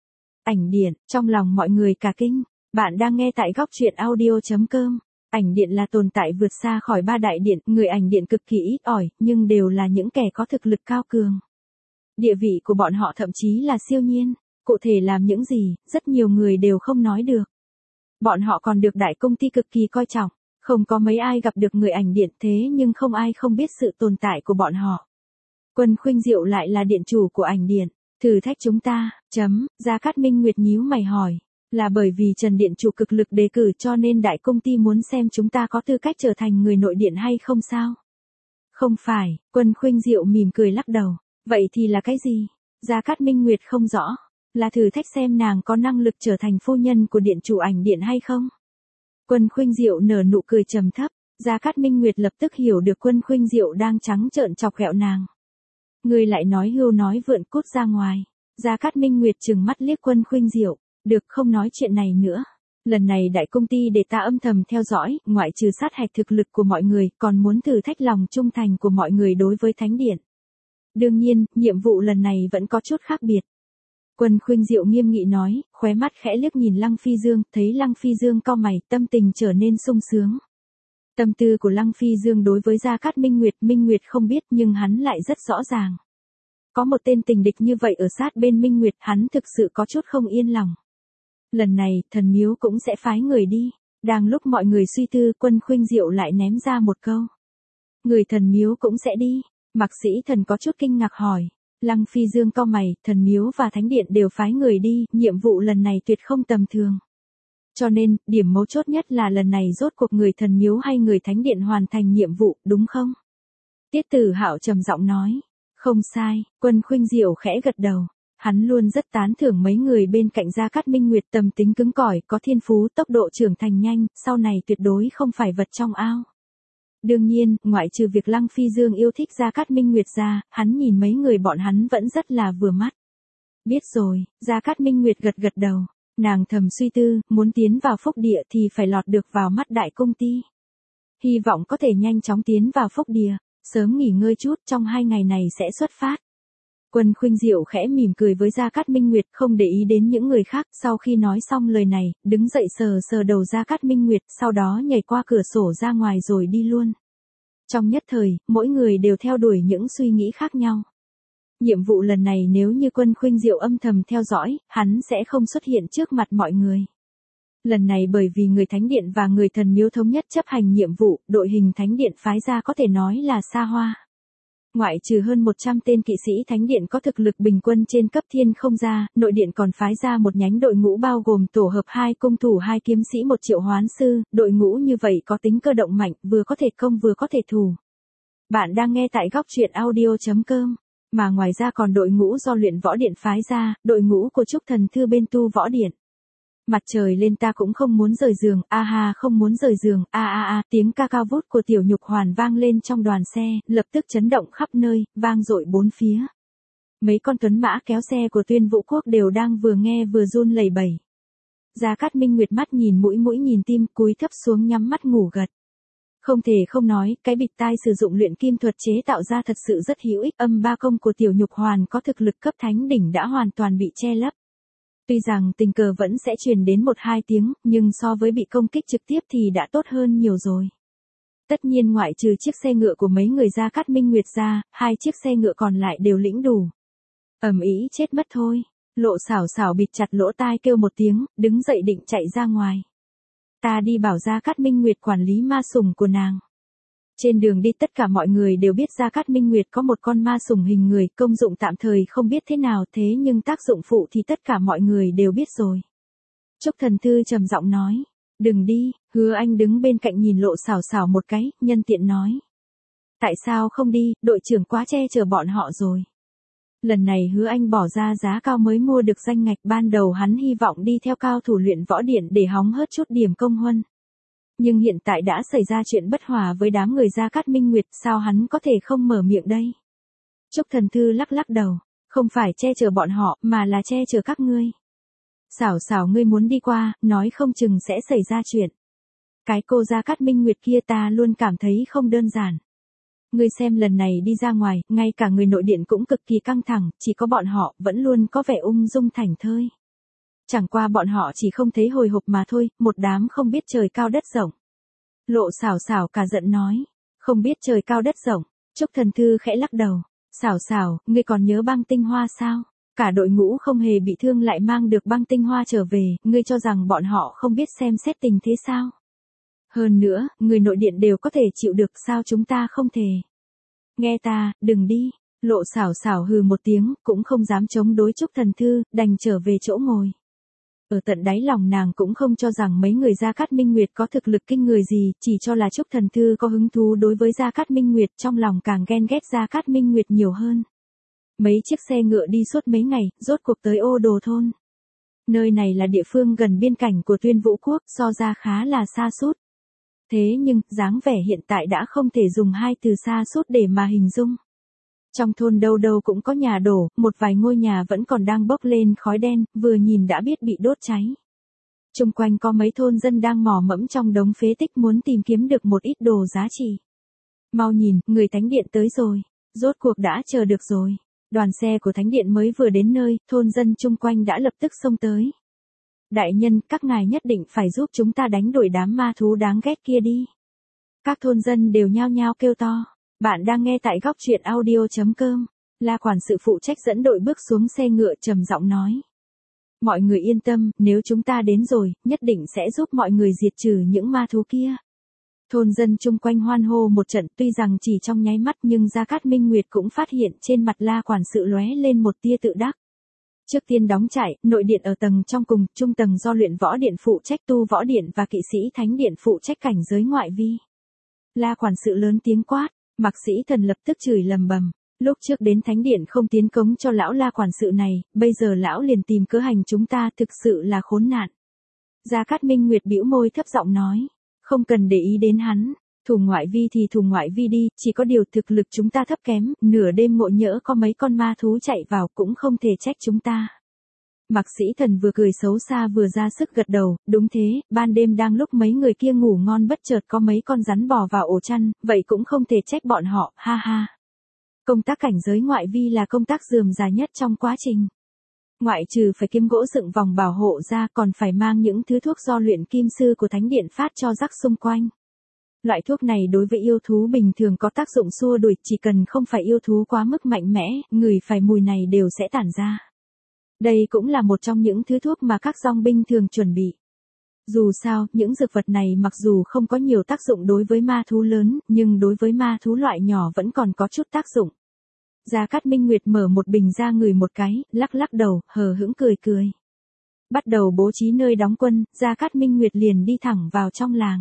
Ảnh điện, trong lòng mọi người cả kinh, bạn đang nghe tại góc truyện audio.com. Ảnh điện là tồn tại vượt xa khỏi ba đại điện, người ảnh điện cực kỳ ít ỏi, nhưng đều là những kẻ có thực lực cao cường. Địa vị của bọn họ thậm chí là siêu nhiên, cụ thể làm những gì, rất nhiều người đều không nói được. Bọn họ còn được đại công ty cực kỳ coi trọng, không có mấy ai gặp được người ảnh điện thế nhưng không ai không biết sự tồn tại của bọn họ. Quân Khuynh Diệu lại là điện chủ của ảnh điện, thử thách chúng ta, Gia Cát Minh Nguyệt nhíu mày hỏi, là bởi vì Trần điện chủ cực lực đề cử cho nên đại công ty muốn xem chúng ta có tư cách trở thành người nội điện hay không sao? Không phải, Quân Khuynh Diệu mỉm cười lắc đầu. Vậy thì là cái gì? Gia Cát Minh Nguyệt không rõ, là thử thách xem nàng có năng lực trở thành phu nhân của điện chủ ảnh điện hay không? Quân Khuynh Diệu nở nụ cười trầm thấp, Gia Cát Minh Nguyệt lập tức hiểu được Quân Khuynh Diệu đang trắng trợn chọc ghẹo nàng. Ngươi lại nói hưu nói vượn cút ra ngoài. Gia Cát Minh Nguyệt trừng mắt liếc Quân Khuynh Diệu, được không nói chuyện này nữa. Lần này đại công ty để ta âm thầm theo dõi, ngoại trừ sát hạch thực lực của mọi người, còn muốn thử thách lòng trung thành của mọi người đối với Thánh Điện. Đương nhiên, nhiệm vụ lần này vẫn có chút khác biệt. Quân Khuynh Diệu nghiêm nghị nói, khóe mắt khẽ liếc nhìn Lăng Phi Dương, thấy Lăng Phi Dương cau mày, tâm tình trở nên sung sướng. Tâm tư của Lăng Phi Dương đối với Gia Cát Minh Nguyệt không biết nhưng hắn lại rất rõ ràng. Có một tên tình địch như vậy ở sát bên Minh Nguyệt, hắn thực sự có chút không yên lòng. Lần này, thần miếu cũng sẽ phái người đi. Đang lúc mọi người suy tư, Quân Khuynh Diệu lại ném ra một câu. Người thần miếu cũng sẽ đi. Mạc Sĩ Thần có chút kinh ngạc hỏi. Lăng Phi Dương cau mày, thần miếu và thánh điện đều phái người đi, nhiệm vụ lần này tuyệt không tầm thường. Cho nên, điểm mấu chốt nhất là lần này rốt cuộc người thần miếu hay người thánh điện hoàn thành nhiệm vụ, đúng không? Tiết Tử Hạo trầm giọng nói. Không sai, Quân Khuynh Diệu khẽ gật đầu. Hắn luôn rất tán thưởng mấy người bên cạnh Gia Cát Minh Nguyệt, tâm tính cứng cỏi, có thiên phú, tốc độ trưởng thành nhanh, sau này tuyệt đối không phải vật trong ao. Đương nhiên, ngoại trừ việc Lăng Phi Dương yêu thích Gia Cát Minh Nguyệt ra, hắn nhìn mấy người bọn hắn vẫn rất là vừa mắt. Biết rồi, Gia Cát Minh Nguyệt gật gật đầu. Nàng thầm suy tư, muốn tiến vào phúc địa thì phải lọt được vào mắt đại công ty. Hy vọng có thể nhanh chóng tiến vào phúc địa, sớm nghỉ ngơi chút, trong 2 ngày này sẽ xuất phát. Quân Khuynh Diệu khẽ mỉm cười với Gia Cát Minh Nguyệt, không để ý đến những người khác, sau khi nói xong lời này, đứng dậy sờ sờ đầu Gia Cát Minh Nguyệt, sau đó nhảy qua cửa sổ ra ngoài rồi đi luôn. Trong nhất thời, mỗi người đều theo đuổi những suy nghĩ khác nhau. Nhiệm vụ lần này nếu như Quân Khuynh Diệu âm thầm theo dõi, hắn sẽ không xuất hiện trước mặt mọi người. Lần này bởi vì người Thánh Điện và người thần miếu thống nhất chấp hành nhiệm vụ, đội hình Thánh Điện phái ra có thể nói là xa hoa. Ngoại trừ hơn 100 tên kỵ sĩ Thánh Điện có thực lực bình quân trên cấp thiên không ra, nội điện còn phái ra một nhánh đội ngũ bao gồm tổ hợp 2 cung thủ 2 kiếm sĩ 1 triệu hoán sư, đội ngũ như vậy có tính cơ động mạnh, vừa có thể công vừa có thể thủ. Bạn đang nghe tại góc truyện audio.com, mà ngoài ra còn đội ngũ do luyện võ điện phái ra, đội ngũ của Trúc Thần Thư bên tu võ điện. Mặt trời lên ta cũng không muốn rời giường, a ha không muốn rời giường, tiếng ca cao vút của Tiểu Nhục Hoàn vang lên trong đoàn xe, lập tức chấn động khắp nơi, vang dội bốn phía. Mấy con tuấn mã kéo xe của Tuyên Vũ Quốc đều đang vừa nghe vừa run lẩy bẩy. Gia Cát Minh Nguyệt mắt nhìn mũi nhìn tim, cúi thấp xuống nhắm mắt ngủ gật. Không thể không nói, cái bịt tai sử dụng luyện kim thuật chế tạo ra thật sự rất hữu ích, âm ba công của Tiểu Nhục Hoàn có thực lực cấp thánh đỉnh đã hoàn toàn bị che lấp. Tuy rằng tình cờ vẫn sẽ truyền đến 1-2 tiếng, nhưng so với bị công kích trực tiếp thì đã tốt hơn nhiều rồi. Tất nhiên ngoại trừ chiếc xe ngựa của mấy người Gia Cát Minh Nguyệt ra, 2 chiếc xe ngựa còn lại đều lĩnh đủ. Ầm ĩ chết mất thôi. Lộ Xảo Xảo bịt chặt lỗ tai kêu một tiếng, đứng dậy định chạy ra ngoài. Ta đi bảo Gia Cát Minh Nguyệt quản lý ma sủng của nàng. Trên đường đi tất cả mọi người đều biết Gia Cát Minh Nguyệt có một con ma sủng hình người, công dụng tạm thời không biết thế nào thế nhưng tác dụng phụ thì tất cả mọi người đều biết rồi. Trúc Thần Thư trầm giọng nói, đừng đi. Hứa Anh đứng bên cạnh nhìn Lộ Xảo Xảo một cái, nhân tiện nói. Tại sao không đi, đội trưởng quá che chở bọn họ rồi. Lần này Hứa Anh bỏ ra giá cao mới mua được danh ngạch, ban đầu hắn hy vọng đi theo cao thủ luyện võ điện để hóng hớt chút điểm công huân. Nhưng hiện tại đã xảy ra chuyện bất hòa với đám người Gia Cát Minh Nguyệt, sao hắn có thể không mở miệng đây? Trúc Thần Thư lắc lắc đầu, không phải che chở bọn họ, mà là che chở các ngươi. Xảo Xảo ngươi muốn đi qua, nói không chừng sẽ xảy ra chuyện. Cái cô Gia Cát Minh Nguyệt kia ta luôn cảm thấy không đơn giản. Ngươi xem lần này đi ra ngoài, ngay cả người nội điện cũng cực kỳ căng thẳng, chỉ có bọn họ vẫn luôn có vẻ ung dung thảnh thơi. Chẳng qua bọn họ chỉ không thấy hồi hộp mà thôi, một đám không biết trời cao đất rộng. Lộ Xảo Xảo cả giận nói, không biết trời cao đất rộng. Trúc Thần Thư khẽ lắc đầu, Xảo Xảo, ngươi còn nhớ băng tinh hoa sao? Cả đội ngũ không hề bị thương lại mang được băng tinh hoa trở về, ngươi cho rằng bọn họ không biết xem xét tình thế sao? Hơn nữa, người nội điện đều có thể chịu được, sao chúng ta không thể? Nghe ta, đừng đi. Lộ Xảo Xảo hừ một tiếng, cũng không dám chống đối Trúc Thần Thư, đành trở về chỗ ngồi. Ở tận đáy lòng nàng cũng không cho rằng mấy người Gia Cát Minh Nguyệt có thực lực kinh người gì, chỉ cho là Trúc Thần Thư có hứng thú đối với Gia Cát Minh Nguyệt, trong lòng càng ghen ghét Gia Cát Minh Nguyệt nhiều hơn. Mấy chiếc xe ngựa đi suốt mấy ngày, rốt cuộc tới Ô Đồ thôn. Nơi này là địa phương gần biên cảnh của Tuyên Vũ quốc, so ra khá là xa sút. Thế nhưng, dáng vẻ hiện tại đã không thể dùng hai từ xa sút để mà hình dung. Trong thôn đâu đâu cũng có nhà đổ, một vài ngôi nhà vẫn còn đang bốc lên khói đen, vừa nhìn đã biết bị đốt cháy. Chung quanh có mấy thôn dân đang mò mẫm trong đống phế tích muốn tìm kiếm được một ít đồ giá trị. Mau nhìn, người thánh điện tới rồi. Rốt cuộc đã chờ được rồi. Đoàn xe của thánh điện mới vừa đến nơi, thôn dân chung quanh đã lập tức xông tới. Đại nhân, các ngài nhất định phải giúp chúng ta đánh đuổi đám ma thú đáng ghét kia đi. Các thôn dân đều nhao nhao kêu to. Bạn đang nghe tại góc truyện audio.com. La quản sự phụ trách dẫn đội bước xuống xe ngựa trầm giọng nói. Mọi người yên tâm, nếu chúng ta đến rồi, nhất định sẽ giúp mọi người diệt trừ những ma thú kia. Thôn dân chung quanh hoan hô một trận, tuy rằng chỉ trong nháy mắt nhưng Gia Cát Minh Nguyệt cũng phát hiện trên mặt La quản sự lóe lên một tia tự đắc. Trước tiên đóng trại, nội điện ở tầng trong cùng, trung tầng do luyện võ điện phụ trách tu võ điện và kỵ sĩ thánh điện phụ trách cảnh giới ngoại vi. La quản sự lớn tiếng quát, Mạc Sĩ Thần lập tức chửi lầm bầm. Lúc trước đến thánh điện không tiến cống cho lão La quản sự này, bây giờ lão liền tìm cớ hành chúng ta, thực sự là khốn nạn. Gia Cát Minh Nguyệt bĩu môi thấp giọng nói, không cần để ý đến hắn, thủ ngoại vi thì thủ ngoại vi đi, chỉ có điều thực lực chúng ta thấp kém, nửa đêm ngộ nhỡ có mấy con ma thú chạy vào cũng không thể trách chúng ta. Mạc Sĩ Thần vừa cười xấu xa vừa ra sức gật đầu, đúng thế, ban đêm đang lúc mấy người kia ngủ ngon bất chợt có mấy con rắn bò vào ổ chăn, vậy cũng không thể trách bọn họ, ha ha. Công tác cảnh giới ngoại vi là công tác rườm rà nhất trong quá trình. Ngoại trừ phải kiếm gỗ dựng vòng bảo hộ ra còn phải mang những thứ thuốc do luyện kim sư của thánh điện phát cho rắc xung quanh. Loại thuốc này đối với yêu thú bình thường có tác dụng xua đuổi, chỉ cần không phải yêu thú quá mức mạnh mẽ, ngửi phải mùi này đều sẽ tản ra. Đây cũng là một trong những thứ thuốc mà các dòng binh thường chuẩn bị. Dù sao, những dược vật này mặc dù không có nhiều tác dụng đối với ma thú lớn, nhưng đối với ma thú loại nhỏ vẫn còn có chút tác dụng. Gia Cát Minh Nguyệt mở một bình ra ngửi một cái, lắc lắc đầu, hờ hững cười cười. Bắt đầu bố trí nơi đóng quân, Gia Cát Minh Nguyệt liền đi thẳng vào trong làng.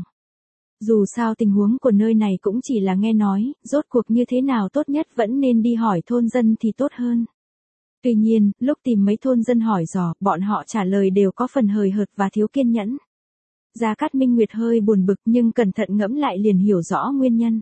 Dù sao tình huống của nơi này cũng chỉ là nghe nói, rốt cuộc như thế nào tốt nhất vẫn nên đi hỏi thôn dân thì tốt hơn. Tuy nhiên, lúc tìm mấy thôn dân hỏi dò, bọn họ trả lời đều có phần hời hợt và thiếu kiên nhẫn. Gia Cát Minh Nguyệt hơi buồn bực nhưng cẩn thận ngẫm lại liền hiểu rõ nguyên nhân.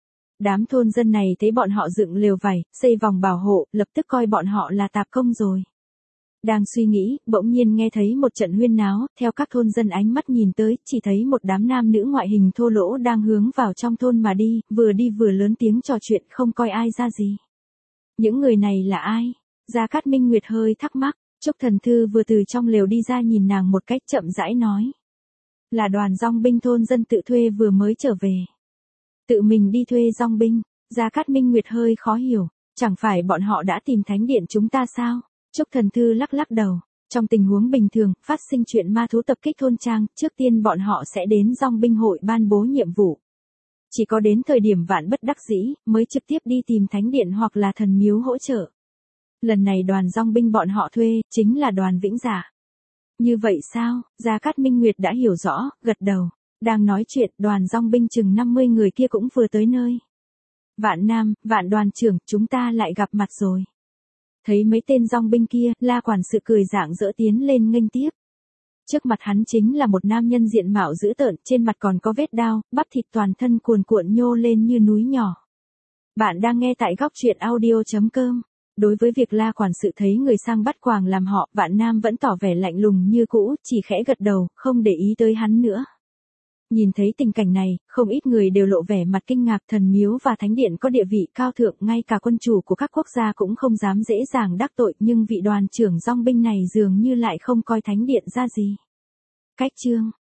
Đám thôn dân này thấy bọn họ dựng lều vải, xây vòng bảo hộ, lập tức coi bọn họ là tạp công rồi. Đang suy nghĩ, bỗng nhiên nghe thấy một trận huyên náo, theo các thôn dân ánh mắt nhìn tới, chỉ thấy một đám nam nữ ngoại hình thô lỗ đang hướng vào trong thôn mà đi vừa lớn tiếng trò chuyện không coi ai ra gì. Những người này là ai? Gia Cát Minh Nguyệt hơi thắc mắc, Trúc Thần Thư vừa từ trong lều đi ra nhìn nàng một cách chậm rãi nói. Là đoàn dòng binh thôn dân tự thuê vừa mới trở về. Tự mình đi thuê dong binh, Gia Cát Minh Nguyệt hơi khó hiểu, chẳng phải bọn họ đã tìm thánh điện chúng ta sao? Trúc Thần Thư lắc lắc đầu, trong tình huống bình thường, phát sinh chuyện ma thú tập kích thôn trang, trước tiên bọn họ sẽ đến dong binh hội ban bố nhiệm vụ. Chỉ có đến thời điểm vạn bất đắc dĩ, mới trực tiếp đi tìm thánh điện hoặc là thần miếu hỗ trợ. Lần này đoàn dong binh bọn họ thuê, chính là đoàn Vĩnh Dạ. Như vậy sao? Gia Cát Minh Nguyệt đã hiểu rõ, gật đầu. Đang nói chuyện, đoàn dong binh chừng 50 người kia cũng vừa tới nơi. Vạn Nam, Vạn đoàn trưởng, chúng ta lại gặp mặt rồi. Thấy mấy tên dong binh kia, La quản sự cười rạng rỡ tiến lên nghênh tiếp. Trước mặt hắn chính là một nam nhân diện mạo dữ tợn, trên mặt còn có vết đao, bắp thịt toàn thân cuồn cuộn nhô lên như núi nhỏ. Bạn đang nghe tại góc truyện audio.com. Đối với việc La quản sự thấy người sang bắt quàng làm họ, Vạn Nam vẫn tỏ vẻ lạnh lùng như cũ, chỉ khẽ gật đầu, không để ý tới hắn nữa. Nhìn thấy tình cảnh này, không ít người đều lộ vẻ mặt kinh ngạc, thần miếu và thánh điện có địa vị cao thượng, ngay cả quân chủ của các quốc gia cũng không dám dễ dàng đắc tội, nhưng vị đoàn trưởng dong binh này dường như lại không coi thánh điện ra gì. Cách chương